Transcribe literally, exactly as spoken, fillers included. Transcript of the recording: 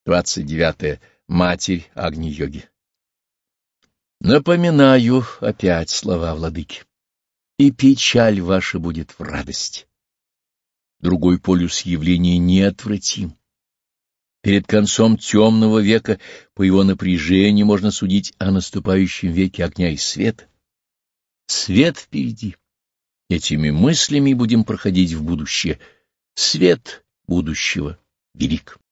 двадцать девятое. Матерь Агни-йоги. Напоминаю опять слова владыки. И печаль ваша будет в радость. Другой полюс явления неотвратим. Перед концом темного века по его напряжению можно судить о наступающем веке огня и света. Свет впереди. Этими мыслями будем проходить в будущее. Свет будущего велик.